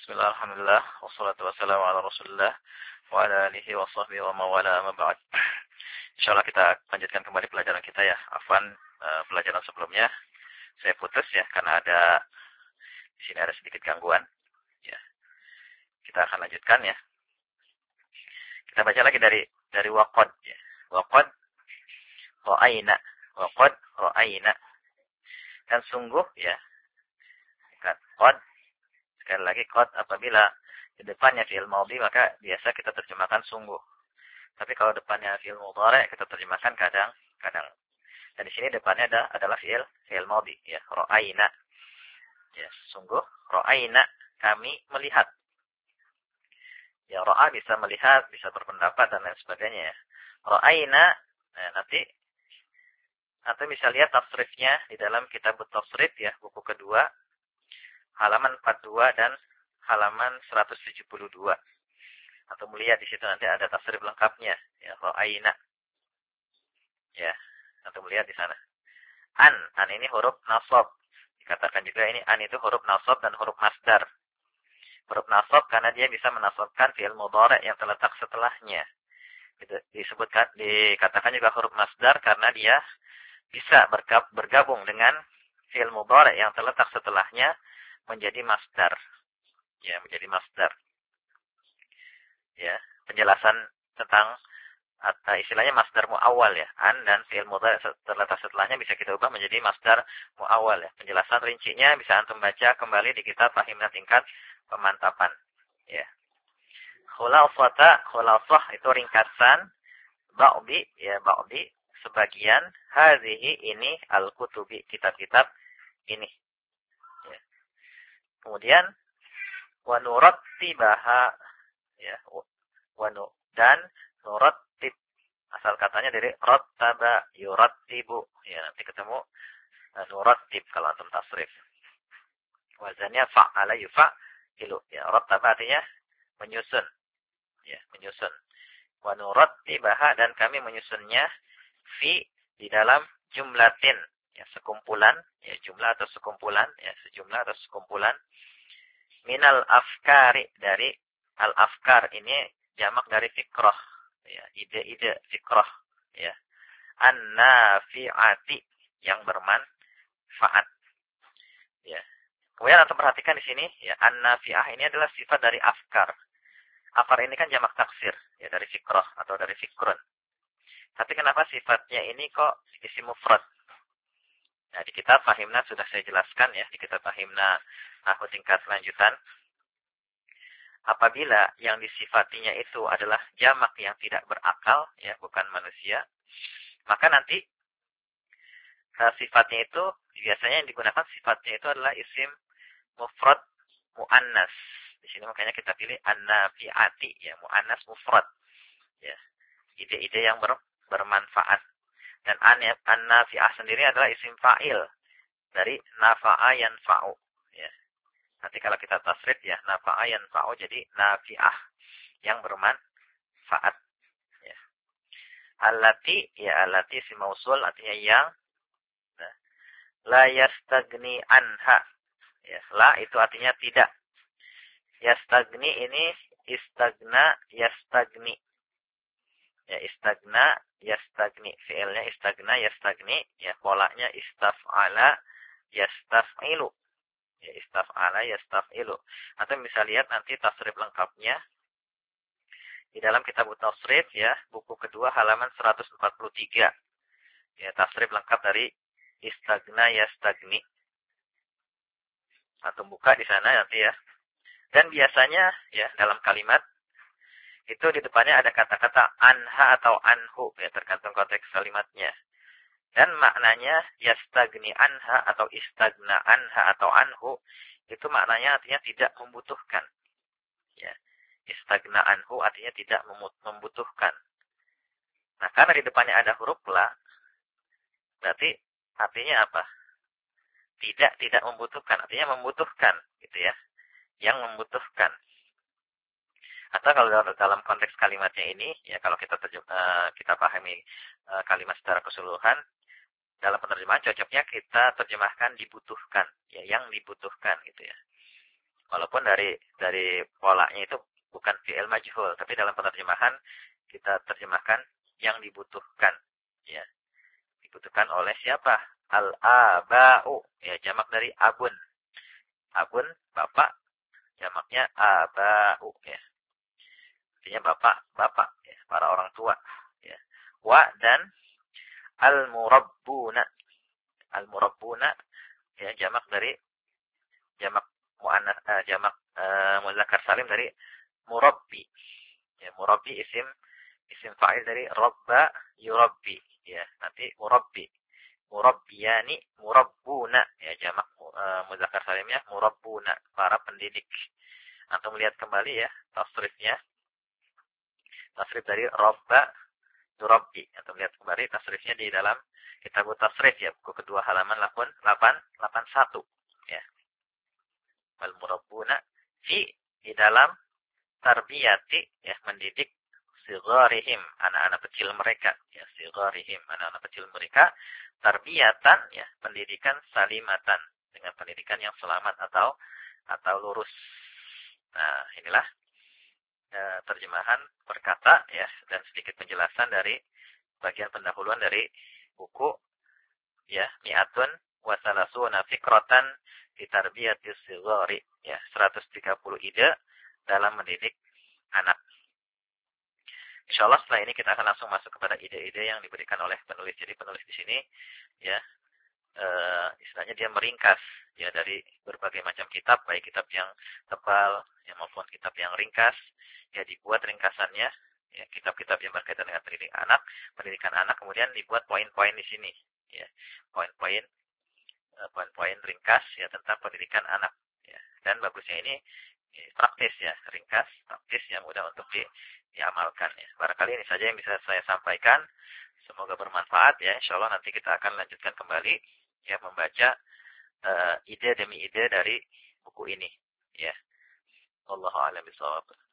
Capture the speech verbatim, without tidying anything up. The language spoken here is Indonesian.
Bismillah, alhamdulillah, wassalatu wassalamu ala rasulillah, wa ala alihi wa sahbihi wa mawala amma ba'd. Insyaallah kita lanjutkan kembali pelajaran kita ya. Afwan, uh, pelajaran sebelumnya saya putus ya, karena ada di sini ada sedikit gangguan. Ya, kita akan lanjutkan ya. Kita baca lagi dari dari waqad ya. Waqad ra'ayna, waqad ra'ayna. Dan sungguh ya, kan qad. Sekali lagi, qad apabila di depannya fi'il madhi maka biasa kita terjemahkan sungguh. Tapi kalau depannya fi'il mudhari kita terjemahkan kadang-kadang. Dan di sini depannya ada adalah fi'il fi'il madhi ya, ra'ayna. Ya, sungguh ra'ayna kami melihat. Ya, ra'a bisa melihat, bisa berpendapat dan lain sebagainya ya. Ra'ayna nah, nanti atau bisa lihat tafsirnya di dalam kitab tafsir ya, buku kedua halaman empat puluh dua dan halaman seratus tujuh puluh dua. Atau melihat di situ nanti ada tafsir lengkapnya ya, ra'ayna. Ya, atau melihat di sana. An, an ini huruf nasab. Dikatakan juga ini an itu huruf nasab dan huruf masdar. Huruf nasab karena dia bisa menasabkan fi'il mudhari yang terletak setelahnya. Itu disebutkan dikatakan juga huruf masdar karena dia bisa bergabung dengan fi'il mudhari yang terletak setelahnya menjadi masdar. Ya, menjadi masdar. Ya, penjelasan tentang atau istilahnya masdar muawwal ya. An dan fi'il mudhari terletak setelahnya bisa kita ubah menjadi masdar muawwal ya. Penjelasan rincinya bisa antum baca kembali di kitab Fahimna tingkat pemantapan. Ya. Khulasata, khulasah itu ringkasan, ba'di ya, ba'di sebagian, hadhihi ini al-kutubi kitab-kitab ini. Ya. Kemudian wa nurattibaha ya, wa nu dan nurattib asal katanya dari rattaba yurattibu ya, nanti ketemu uh, nurattib kalau antum tasrif. Wazannya fa'ala yufa'ilu ya, rattaba artinya menyusun ya, menyusun. Wa nurattibaha dan kami menyusunnya fi di dalam jumlatin ya, sekumpulan ya, jumlah atau sekumpulan ya, sejumlah atau sekumpulan minal afkari dari al afkar ini jamak dari fikrah ya, ide-ide fikrah ya, an-nafi'ati yang bermanfaat ya. Kemudian atau perhatikan di sini ya, an-nafi'ah ini adalah sifat dari afkar. Afkar ini kan jamak taksir ya, dari fikrah atau dari fikrun. Tapi kenapa sifatnya ini kok isim mufrad? Nah, di kitab Fahimna sudah saya jelaskan ya, di kitab Fahimna Nahwu tingkat lanjutan. Apabila yang disifatinya itu adalah jamak yang tidak berakal, ya, bukan manusia, maka nanti uh, sifatnya itu, biasanya yang digunakan sifatnya itu adalah isim mufrad mu'annas. Di sini makanya kita pilih an-nafi'ati, ya, mu'annas mufrad. Ya, ide-ide yang ber, bermanfaat. Dan an-nafi'ah sendiri adalah isim fa'il dari nafa'a yanfa'u. Ya. Nanti kalau kita tasrif ya, nafa'a yanfa'u jadi nafi'ah yang bermanfaat. Ya. Allati, ya allati si mausul artinya yang. Nah. La yastagni anha. Ya, la itu artinya tidak. Yastagni ini istagna yastagni. Ya, istagna yastagni, fi'ilnya istagna yastagni, ya, polanya istaf'ala yastaf'ilu. Ya, istaf'ala yastaf'ilu. Atau bisa lihat nanti tasrif lengkapnya di dalam kitab tasrif ya, buku kedua halaman seratus empat puluh tiga. Ya, tasrif lengkap dari istagna yastagni. Atau buka di sana nanti ya. Dan biasanya ya dalam kalimat itu di depannya ada kata-kata anha atau anhu ya, tergantung konteks kalimatnya. Dan maknanya yastagni anha atau istagna anha atau anhu itu maknanya artinya tidak membutuhkan. Ya. Istagna anhu artinya tidak membutuhkan. Nah, karena di depannya ada huruf la, berarti artinya apa? Tidak tidak membutuhkan, artinya membutuhkan gitu ya. Yang membutuhkan. Atau kalau dalam konteks kalimatnya ini, ya kalau kita terjem, uh, kita pahami uh, kalimat secara keseluruhan, dalam penerjemahan cocoknya kita terjemahkan dibutuhkan, ya yang dibutuhkan gitu ya. Kalau Walaupun dari dari polanya itu bukan fi'il majhul, tapi dalam penerjemahan kita terjemahkan yang dibutuhkan, ya. Dibutuhkan oleh siapa? Al-aba'u, ya, jamak dari abun. Abun bapak, jamaknya aba'u, ya. Artinya bapak, bapak, ya, para orang tua, ya. Wa dan al-murabbuna. Al-murabbuna, ya, jamak dari jamak muannats, uh, jamak uh, muzakkar salim dari murabbi. Ya, murabbi isim isim fa'il dari rabba yurabbi, ya. Nanti murabbi. Murabbiyani, murabbuna, ya, jamak uh, muzakkar salimnya murabbuna, para pendidik. Antum lihat kembali ya tasrifnya. Tasrif dari rabba yurabbi. Antum lihat kembali tasrifnya di dalam kitab tasrif, ya, buku kedua halaman delapan delapan satu, ya. Wal murabbuna fi, di dalam tarbiyati, ya, mendidik sigharihim, anak-anak kecil mereka, ya, sigharihim, anak-anak kecil mereka, tarbiyatan, ya, pendidikan salimatan, dengan pendidikan yang selamat atau atau lurus. Nah, inilah e, terjemahan perkata, ya, dan sedikit penjelasan dari bagian pendahuluan dari buku, ya, Mi'atun wa salasuna fikratan fi tarbiyatis sighari, ya, seratus tiga puluh ide dalam mendidik anak. Insyaallah setelah ini kita akan langsung masuk kepada ide-ide yang diberikan oleh penulis. Jadi penulis di sini, ya, e, istilahnya dia meringkas, ya, dari berbagai macam kitab, baik kitab yang tebal, ya, maupun kitab yang ringkas, ya, dibuat ringkasannya, ya, kitab-kitab yang berkaitan dengan pendidikan anak, pendidikan anak, kemudian dibuat poin-poin di sini, ya, poin-poin, e, poin-poin ringkas, ya, tentang pendidikan anak, ya. Dan bagusnya ini ya, praktis, ya, ringkas, praktis, yang mudah untuk di diamalkan, ya. Barangkali ini saja yang bisa saya sampaikan. Semoga bermanfaat, ya. Insyaallah nanti kita akan lanjutkan kembali, ya, membaca uh, ide demi ide dari buku ini, ya. Wallahu a'lam bishawab.